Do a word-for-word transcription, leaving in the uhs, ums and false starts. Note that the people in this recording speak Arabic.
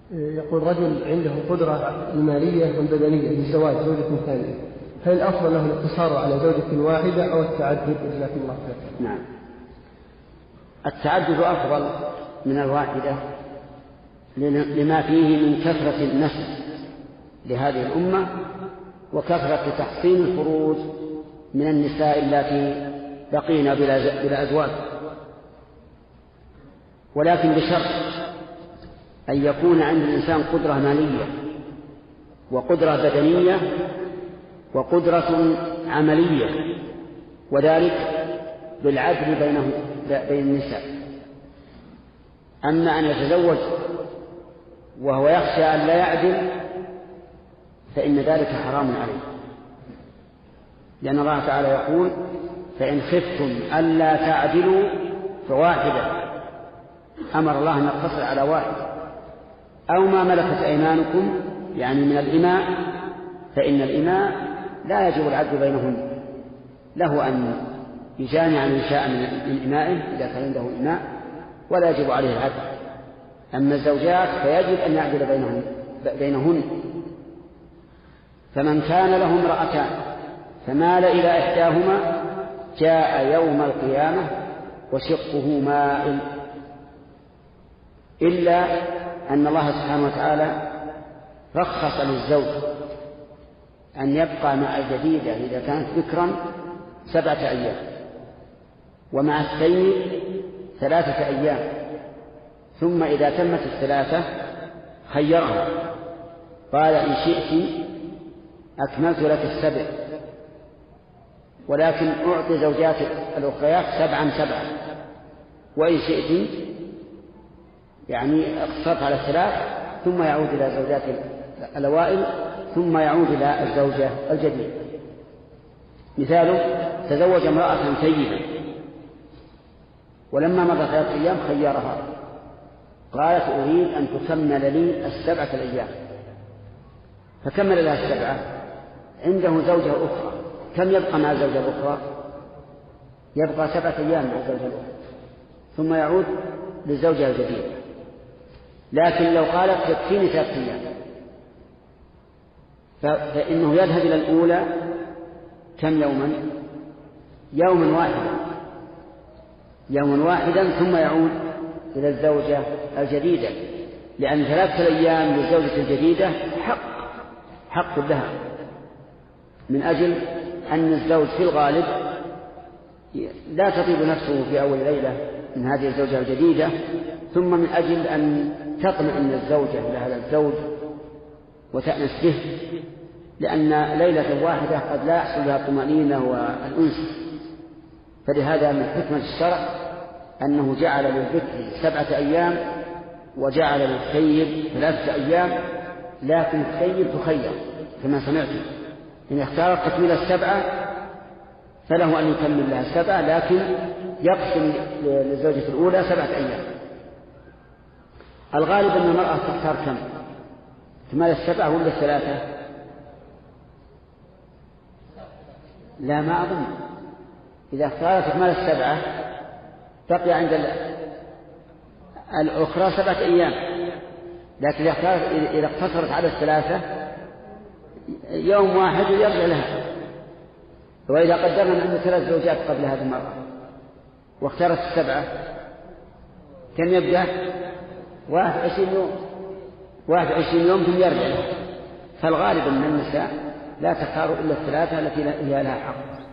يقول رجل عنده قدرة المالية والبدنية للزواج زوجة ثانية، هل الأفضل له الاقتصار على زوجة واحدة أو التعدد؟ جزاكم الله خير. نعم، التعدد أفضل من الواحدة لما فيه من كثرة النسل لهذه الأمة وكثرة تحصين الفروج من النساء التي بقين بلا أزواج، ولكن بشرط أن يكون عند الإنسان قدرة مالية وقدرة بدنية وقدرة عملية، وذلك بالعدل بينه بين النساء. أما أن يتزوج وهو يخشى أن لا يعدل فإن ذلك حرام عليه، لأن الله تعالى يقول: فإن خفتم ألا تعدلوا فواحدة. أمر الله أن يقتصر على واحد، أو ما ملكت أيمانكم يعني من الإماء، فإن الإماء لا يجب العدل بينهم، له أن يجامع من شاء من إمائه إذا كان عنده إماء، ولا يجب عليه العدل. أما الزوجات فيجب أن يعدل بينهن, بينهن. فمن كان له امرأتان فمال إلى إحداهما جاء يوم القيامة وشقه مائل، إلا أن الله سبحانه وتعالى رخص للزوج أن يبقى مع الجديدة إذا كانت ذكرا سبعة أيام، ومع السيد ثلاثة أيام، ثم إذا تمت الثلاثة خيرها قال: إن شئت أكملت لك السبع، ولكن أعطي زوجات الأخريات سبعا سبعا، وإن شئت يعني اقتصرت على الثلاث ثم يعود إلى زوجات الأوائل ثم يعود إلى الزوجة الجديدة. مثاله: تزوج امرأة ثيبة ولما مضى ثلاثة أيام خيرها قالت: أريد أن تكمل لي السبعة الأيام، فكمل لها السبعة. عنده زوجة أخرى، كم يبقى مع الزوجة الأخرى؟ يبقى سبعة أيام مع الزوجة الأخرى ثم يعود للزوجة الجديدة. لكن لو قالت تكفيني ثلاثة أيام فإنه يذهب إلى الأولى كم يوما؟ يوما واحدا يوما واحدا ثم يعود إلى الزوجة الجديدة، لأن ثلاثة أيام للزوجة الجديدة حق حق لها، من أجل أن الزوج في الغالب لا تطيب نفسه في أول ليلة من هذه الزوجة الجديدة، ثم من أجل أن تطمئن الزوجة لهذا الزوج وتأنس به، لأن ليلة واحدة قد لا يحصل لها الطمأنينة والأنس. فلهذا من حكمة الشرع أنه جعل للذكر سبعة أيام وجعل للثيب ثلاثة أيام، لكن الثيب تخير كما سمعتم، إن اختار تكميل السبعة فله أن يكمل لها السبعة، لكن يقسم للزوجة الأولى سبعة أيام. الغالب أن المرأة تختار كم؟ كمال السبعة ولا الثلاثة؟ لا، ما أظن. إذا اختارت كمال السبعة تقي عند الأخرى سبعة أيام، لكن إذا اختارت إذا اقتصرت على الثلاثة يوم واحد يرجع لها. وإذا قدرنا أن ثلاث زوجات قبل هذه المرأة واختارت السبعة كم يبدأ؟ واحد وعشرين يوم واحد وعشرين يوم ثم يرجع لها. فالغالب أن النساء لا تختار إلا الثلاثة التي هي لها حق.